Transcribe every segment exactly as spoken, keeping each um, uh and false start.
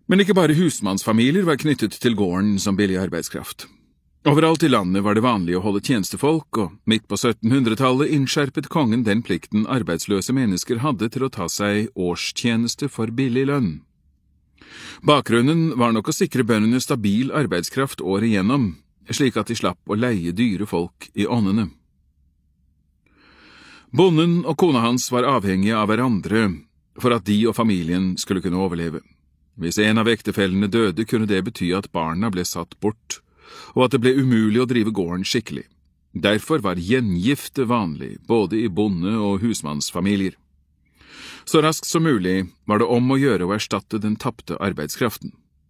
Men ikke bare husmannsfamilier var knyttet til gården som billig arbeidskraft. Overalt i landet var det vanlig å holde tjenestefolk, og midt på syttenhundretallet innskjerpet kongen den plikten arbeidsløse mennesker hadde til å ta seg årstjeneste for billig lønn. Bakgrunnen var nok å sikre bøndene stabil arbeidskraft året igjennom, slik at de slapp å leie dyre folk i åndene. Bonden og kona hans var avhengige av hverandre for at de og familien skulle kunne overleve. Hvis en av ektefellene døde, kunne det bety at barna ble satt bort, og at det ble umulig å drive gården skikkelig. Derfor var gjengifte vanlig, både i bonde- og husmannsfamilier. Så raskt som mulig var det om å gjøre å erstatte den tapte arbeidskraften.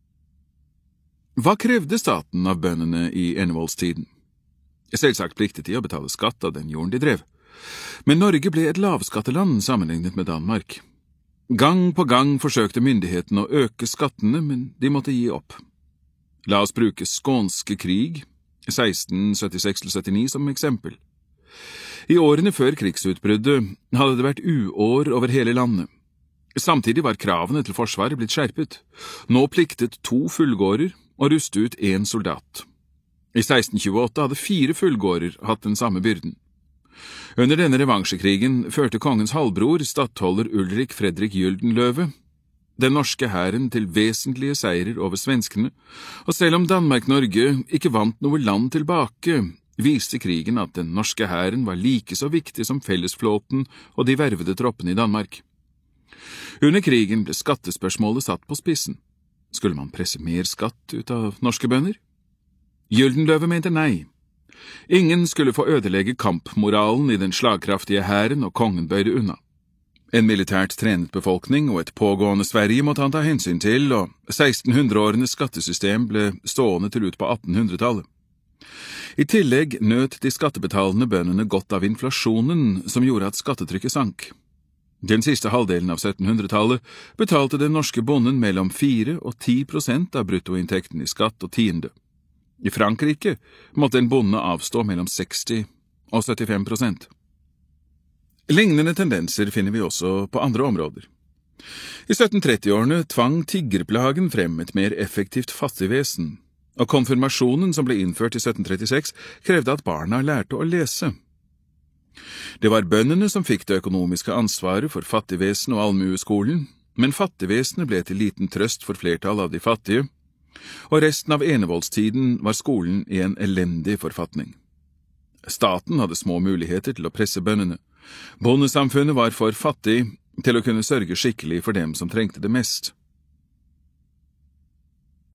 Hva krevde staten av bøndene i enevoldstiden? Selvsagt pliktet de å betale skatt av den jorden de drev. Men Norge ble et lavskatteland sammenlignet med Danmark. Gang på gang forsøkte myndighetene å øke skattene, men de måtte gi opp. La oss bruke Skånske krig, seksten syttiseks til syttini, som eksempel. I årene før krigsutbruddet hadde det vært uår over hele landet. Samtidig var kravene til forsvaret blitt skjerpet. Nå pliktet to fullgårder å ruste ut én soldat. I seksten tjueåtte hadde fire fullgårder hatt den samme byrden. Under denne revansjekrigen førte kongens halvbror, stattholder Ulrik Fredrik Gyldenløve, den norske hæren til vesentlige seirer over svenskene, og selv om Danmark-Norge ikke vant noe land tilbake, viste krigen at den norske hæren var like så viktig som fellesflåten og de vervede troppene i Danmark. Under krigen ble skattespørsmålet satt på spissen. Skulle man presse mer skatt ut av norske bønder? Gyldenløve mente nei. Ingen skulle få ødelegge kampmoralen i den slagkraftige hæren, og kongen bøyde unna. En militært trenet befolkning og et pågående Sverige måtte han ta hensyn til, og sekstenhundreårenes skattesystem ble stående til ut på attenhundretallet. I tillegg nøt de skattebetalende bøndene godt av inflasjonen, som gjorde at skattetrykket sank. Den siste halvdelen av syttenhundretallet betalte den norske bonden mellom fire og ti prosent av bruttoinntekten i skatt og tiende. I Frankrike måtte en bonde avstå mellom seksti og syttifem prosent. Lignende tendenser finner vi også på andre områder. I syttentrettiårene tvang tiggerplagen frem et mer effektivt fattigvesen, og konfirmasjonen som ble innført i syttentrettiseks krevde at barna lærte å lese. Det var bøndene som fikk det økonomiske ansvaret for fattigvesen og allmueskolen, men fattigvesenet ble til liten trøst for flertallet av de fattige, og resten av enevoldstiden var skolen i en elendig forfatning. Staten hadde små muligheter til å presse bøndene. Bondesamfunnet var for fattig til å kunne sørge skikkelig for dem som trengte det mest.